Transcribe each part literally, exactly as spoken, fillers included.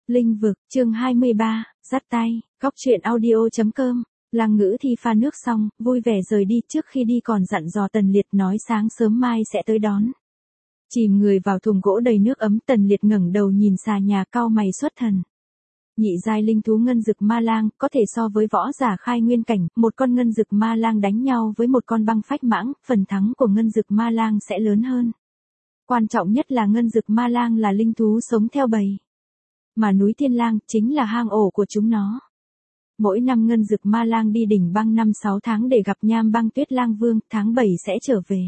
Linh vực, chương hai mươi ba, dắt tay, góc truyện audio.com. Lăng Ngữ Thi pha nước xong, vui vẻ rời đi, trước khi đi còn dặn dò Tần Liệt nói sáng sớm mai sẽ tới đón. Chìm người vào thùng gỗ đầy nước ấm, Tần Liệt ngẩng đầu nhìn xà nhà, cau mày xuất thần. Nhị giai linh thú ngân dực ma lang, có thể so với võ giả khai nguyên cảnh, một con ngân dực ma lang đánh nhau với một con băng phách mãng, phần thắng của ngân dực ma lang sẽ lớn hơn. Quan trọng nhất là ngân dực ma lang là linh thú sống theo bầy. Mà núi Thiên Lang chính là hang ổ của chúng nó. Mỗi năm ngân dực ma lang đi đỉnh băng năm sáu tháng để gặp nham băng tuyết lang vương, tháng bảy sẽ trở về.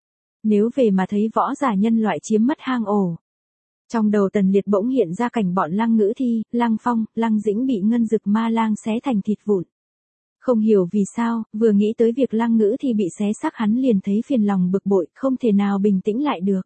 Nếu về mà thấy võ giả nhân loại chiếm mất hang ổ. Trong đầu Tần Liệt bỗng hiện ra cảnh bọn Lăng Ngữ Thi, Lăng Phong, Lăng Dĩnh bị ngân dực ma lang xé thành thịt vụn. Không hiểu vì sao, vừa nghĩ tới việc Lăng Ngữ Thi bị xé xác hắn liền thấy phiền lòng bực bội, không thể nào bình tĩnh lại được.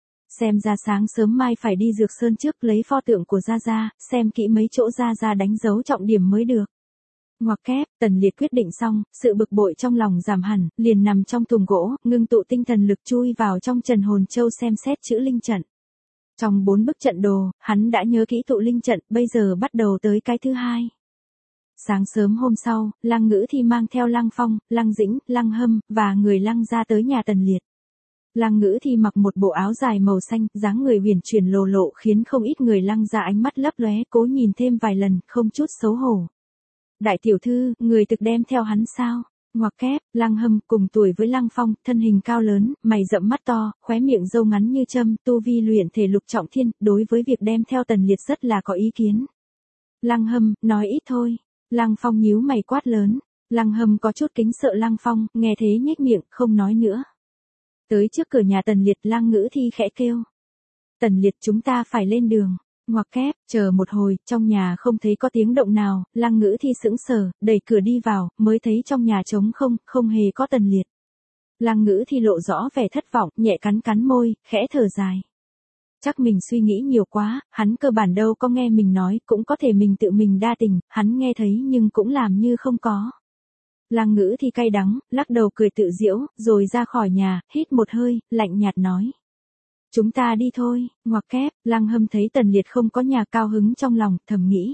Xem ra sáng sớm mai phải đi Dược Sơn trước lấy pho tượng của Gia Gia, xem kỹ mấy chỗ Gia Gia đánh dấu trọng điểm mới được. Ngoặc kép, Tần Liệt quyết định xong, sự bực bội trong lòng giảm hẳn, liền nằm trong thùng gỗ, ngưng tụ tinh thần lực chui vào trong Trần Hồn Châu xem xét chữ linh trận. Trong bốn bức trận đồ, hắn đã nhớ kỹ tụ linh trận, bây giờ bắt đầu tới cái thứ hai. Sáng sớm hôm sau, Lăng Ngữ Thi mang theo Lăng Phong, Lăng Dĩnh, Lăng Hâm, và người Lăng ra tới nhà Tần Liệt. Lăng Ngữ Thi mặc một bộ áo dài màu xanh, dáng người huyền chuyển lồ lộ khiến không ít người Lăng ra ánh mắt lấp lóe, cố nhìn thêm vài lần, không chút xấu hổ. Đại tiểu thư, người thực đem theo hắn sao? Ngoặc kép, Lăng Hâm cùng tuổi với Lăng Phong, thân hình cao lớn, mày rậm mắt to, khóe miệng râu ngắn như châm, tu vi luyện thể lục trọng thiên, đối với việc đem theo Tần Liệt rất là có ý kiến. Lăng Hâm, nói ít thôi. Lăng Phong nhíu mày quát lớn. Lăng Hâm có chút kính sợ Lăng Phong, nghe thế nhếch miệng, không nói nữa. Tới trước cửa nhà Tần Liệt, Lăng Ngữ Thi khẽ kêu. Tần Liệt, chúng ta phải lên đường. Ngoặc kép, chờ một hồi, trong nhà không thấy có tiếng động nào, Lăng Ngữ Thi sững sờ, đẩy cửa đi vào, mới thấy trong nhà trống không, không hề có Tần Liệt. Lăng Ngữ Thi lộ rõ vẻ thất vọng, nhẹ cắn cắn môi, khẽ thở dài. Chắc mình suy nghĩ nhiều quá, hắn cơ bản đâu có nghe mình nói, cũng có thể mình tự mình đa tình, hắn nghe thấy nhưng cũng làm như không có. Lăng Ngữ Thi cay đắng, lắc đầu cười tự giễu, rồi ra khỏi nhà, hít một hơi, lạnh nhạt nói. Chúng ta đi thôi. Ngoặc kép, Lăng Hâm thấy Tần Liệt không có nhà, cao hứng trong lòng, thầm nghĩ.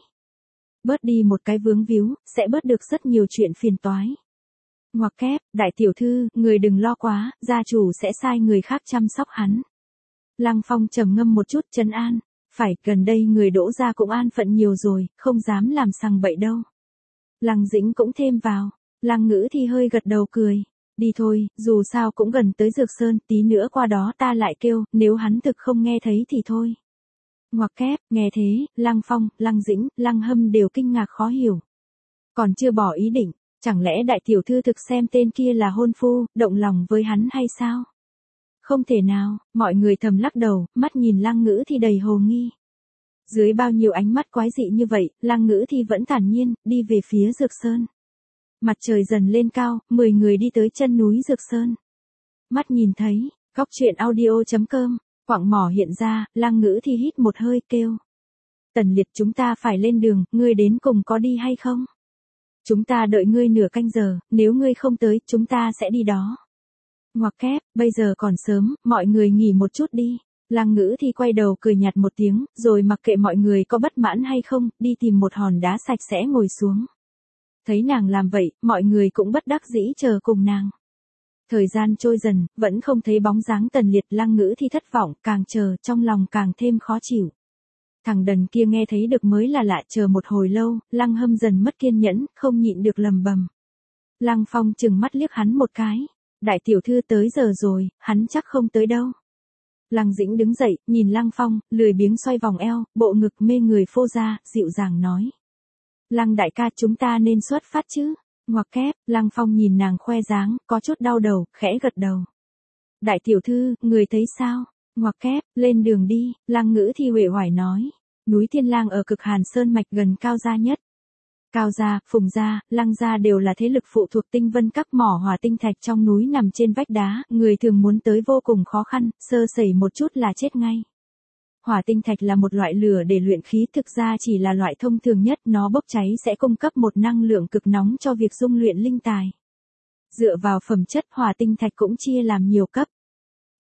Bớt đi một cái vướng víu, sẽ bớt được rất nhiều chuyện phiền toái. Ngoặc kép, đại tiểu thư, người đừng lo quá, gia chủ sẽ sai người khác chăm sóc hắn. Lăng Phong trầm ngâm một chút, trấn an. Phải, gần đây người Đỗ gia cũng an phận nhiều rồi, không dám làm sằng bậy đâu. Lăng Dĩnh cũng thêm vào. Lăng Ngữ Thi hơi gật đầu cười. Đi thôi, dù sao cũng gần tới Dược Sơn, tí nữa qua đó ta lại kêu, nếu hắn thực không nghe thấy thì thôi. Ngoặc kép, nghe thế, Lăng Phong, Lăng Dĩnh, Lăng Hâm đều kinh ngạc khó hiểu. Còn chưa bỏ ý định, chẳng lẽ đại tiểu thư thực xem tên kia là hôn phu, động lòng với hắn hay sao? Không thể nào, mọi người thầm lắc đầu, mắt nhìn Lăng Ngữ Thi đầy hồ nghi. Dưới bao nhiêu ánh mắt quái dị như vậy, Lăng Ngữ Thi vẫn thản nhiên, đi về phía Dược Sơn. Mặt trời dần lên cao, mười người đi tới chân núi Dược Sơn. Mắt nhìn thấy, góc truyện audio.com, quặng mỏ hiện ra, Lăng Ngữ Thi hít một hơi kêu. Tần Liệt, chúng ta phải lên đường, ngươi đến cùng có đi hay không? Chúng ta đợi ngươi nửa canh giờ, nếu ngươi không tới, chúng ta sẽ đi đó. Ngoặc kép, bây giờ còn sớm, mọi người nghỉ một chút đi. Lăng Ngữ Thi quay đầu cười nhạt một tiếng, rồi mặc kệ mọi người có bất mãn hay không, đi tìm một hòn đá sạch sẽ ngồi xuống. Thấy nàng làm vậy, mọi người cũng bất đắc dĩ chờ cùng nàng. Thời gian trôi dần, vẫn không thấy bóng dáng Tần Liệt. Lăng Ngữ Thi thất vọng, càng chờ, trong lòng càng thêm khó chịu. Thằng đần kia nghe thấy được mới là lạ, chờ một hồi lâu, Lăng Hâm dần mất kiên nhẫn, không nhịn được lầm bầm. Lăng Phong chừng mắt liếc hắn một cái. Đại tiểu thư tới giờ rồi, hắn chắc không tới đâu. Lăng Dĩnh đứng dậy, nhìn Lăng Phong, lười biếng xoay vòng eo, bộ ngực mê người phô ra, dịu dàng nói. Lăng đại ca, chúng ta nên xuất phát chứ? Ngoặc kép, Lăng Phong nhìn nàng khoe dáng, có chút đau đầu, khẽ gật đầu. Đại tiểu thư, người thấy sao? Ngoặc kép, lên đường đi. Lăng Ngữ Thi uể oải nói. Núi Thiên Lang ở cực Hàn Sơn mạch gần Cao gia nhất. Cao gia, Phùng gia, Lăng gia đều là thế lực phụ thuộc Tinh Vân các mỏ hỏa tinh thạch trong núi nằm trên vách đá, người thường muốn tới vô cùng khó khăn, sơ sẩy một chút là chết ngay. Hỏa tinh thạch là một loại lửa để luyện khí, thực ra chỉ là loại thông thường nhất, nó bốc cháy sẽ cung cấp một năng lượng cực nóng cho việc dung luyện linh tài. Dựa vào phẩm chất, hỏa tinh thạch cũng chia làm nhiều cấp.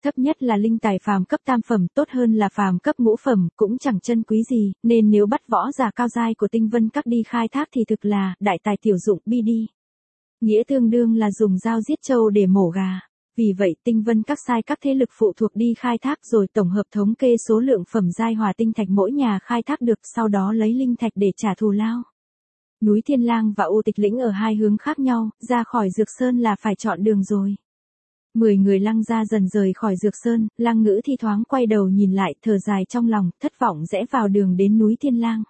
Thấp nhất là linh tài phàm cấp tam phẩm, tốt hơn là phàm cấp ngũ phẩm, cũng chẳng chân quý gì, nên nếu bắt võ giả cao giai của tinh vân các đi khai thác thì thực là đại tài tiểu dụng bi đi. Nghĩa tương đương là dùng dao giết trâu để mổ gà. Vì vậy tinh vân các sai các thế lực phụ thuộc đi khai thác rồi tổng hợp thống kê số lượng phẩm giai hỏa tinh thạch mỗi nhà khai thác được, sau đó lấy linh thạch để trả thù lao. Núi Thiên Lang và U Tịch Lĩnh ở hai hướng khác nhau, ra khỏi Dược Sơn là phải chọn đường rồi. Mười người Lăng gia dần rời khỏi Dược Sơn, Lăng Ngữ thi thoáng quay đầu nhìn lại, thở dài trong lòng, thất vọng rẽ vào đường đến núi Thiên Lang.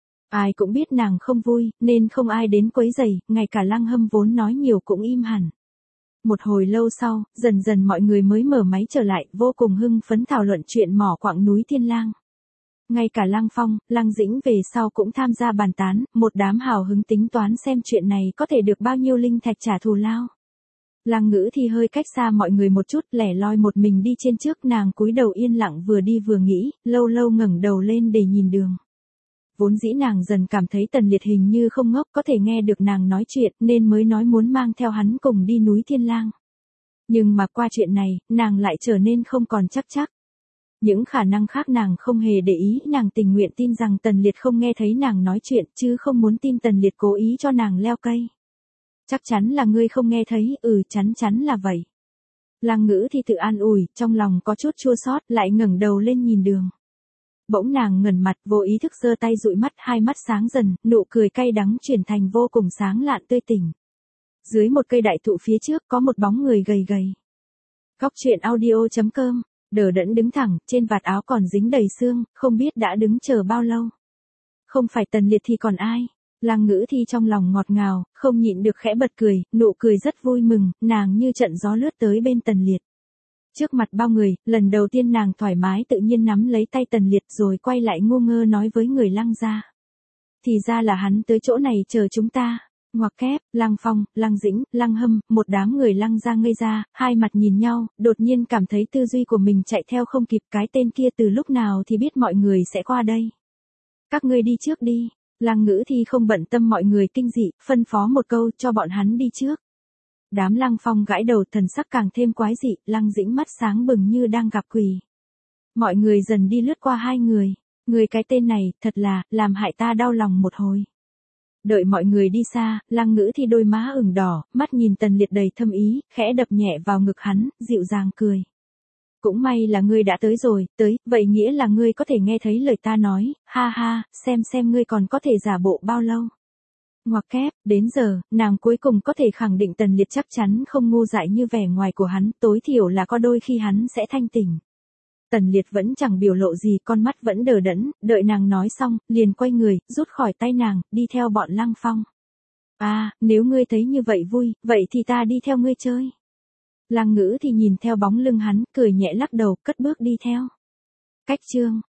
Ai cũng biết nàng không vui, nên không ai đến quấy rầy, ngay cả Lăng Hâm vốn nói nhiều cũng im hẳn. Một hồi lâu sau, dần dần mọi người mới mở máy trở lại, vô cùng hưng phấn thảo luận chuyện mỏ quặng núi Thiên Lang. Ngay cả Lăng Phong, Lăng Dĩnh về sau cũng tham gia bàn tán, một đám hào hứng tính toán xem chuyện này có thể được bao nhiêu linh thạch trả thù lao. Lăng Ngữ thì hơi cách xa mọi người một chút, lẻ loi một mình đi trên trước, nàng cúi đầu yên lặng vừa đi vừa nghĩ, lâu lâu ngẩng đầu lên để nhìn đường. Vốn dĩ nàng dần cảm thấy Tần Liệt hình như không ngốc, có thể nghe được nàng nói chuyện nên mới nói muốn mang theo hắn cùng đi núi Thiên Lang. Nhưng mà qua chuyện này, nàng lại trở nên không còn chắc chắc. Những khả năng khác nàng không hề để ý, nàng tình nguyện tin rằng Tần Liệt không nghe thấy nàng nói chuyện, chứ không muốn tin Tần Liệt cố ý cho nàng leo cây. Chắc chắn là ngươi không nghe thấy, ừ chắn chắn là vậy. Lăng Ngữ thì tự an ủi, trong lòng có chút chua xót, lại ngẩng đầu lên nhìn đường. Bỗng nàng ngẩng mặt, vô ý thức giơ tay dụi mắt, hai mắt sáng dần, nụ cười cay đắng chuyển thành vô cùng sáng lạn tươi tỉnh. Dưới một cây đại thụ phía trước có một bóng người gầy gầy. Góc truyện audio chấm com, đờ đẫn đứng thẳng, trên vạt áo còn dính đầy xương, không biết đã đứng chờ bao lâu. Không phải Tần Liệt thì còn ai? Lăng Ngữ thi trong lòng ngọt ngào, không nhịn được khẽ bật cười, nụ cười rất vui mừng, nàng như trận gió lướt tới bên Tần Liệt. Trước mặt bao người, lần đầu tiên nàng thoải mái tự nhiên nắm lấy tay Tần Liệt rồi quay lại ngu ngơ nói với người Lăng gia. Thì ra là hắn tới chỗ này chờ chúng ta. Ngoặc kép, Lăng Phong, Lăng Dĩnh, Lăng Hâm, một đám người Lăng gia ngây ra, hai mặt nhìn nhau, đột nhiên cảm thấy tư duy của mình chạy theo không kịp, cái tên kia từ lúc nào thì biết mọi người sẽ qua đây. Các ngươi đi trước đi. Lăng Ngữ thì không bận tâm mọi người kinh dị, phân phó một câu cho bọn hắn đi trước. Đám Lăng Phong gãi đầu, thần sắc càng thêm quái dị, Lăng Dĩnh mắt sáng bừng như đang gặp quỷ. Mọi người dần đi lướt qua hai người. Người cái tên này, thật là, làm hại ta đau lòng một hồi. Đợi mọi người đi xa, Lăng Ngữ thì đôi má ửng đỏ, mắt nhìn Tần Liệt đầy thâm ý, khẽ đập nhẹ vào ngực hắn, dịu dàng cười. Cũng may là ngươi đã tới rồi, tới, vậy nghĩa là ngươi có thể nghe thấy lời ta nói, ha ha, xem xem ngươi còn có thể giả bộ bao lâu. Ngoặc kép, đến giờ, nàng cuối cùng có thể khẳng định Tần Liệt chắc chắn không ngu dại như vẻ ngoài của hắn, tối thiểu là có đôi khi hắn sẽ thanh tỉnh. Tần Liệt vẫn chẳng biểu lộ gì, con mắt vẫn đờ đẫn, đợi nàng nói xong, liền quay người, rút khỏi tay nàng, đi theo bọn Lăng Phong. À, nếu ngươi thấy như vậy vui, vậy thì ta đi theo ngươi chơi. Lăng Ngữ thì nhìn theo bóng lưng hắn, cười nhẹ lắc đầu, cất bước đi theo. Cách chương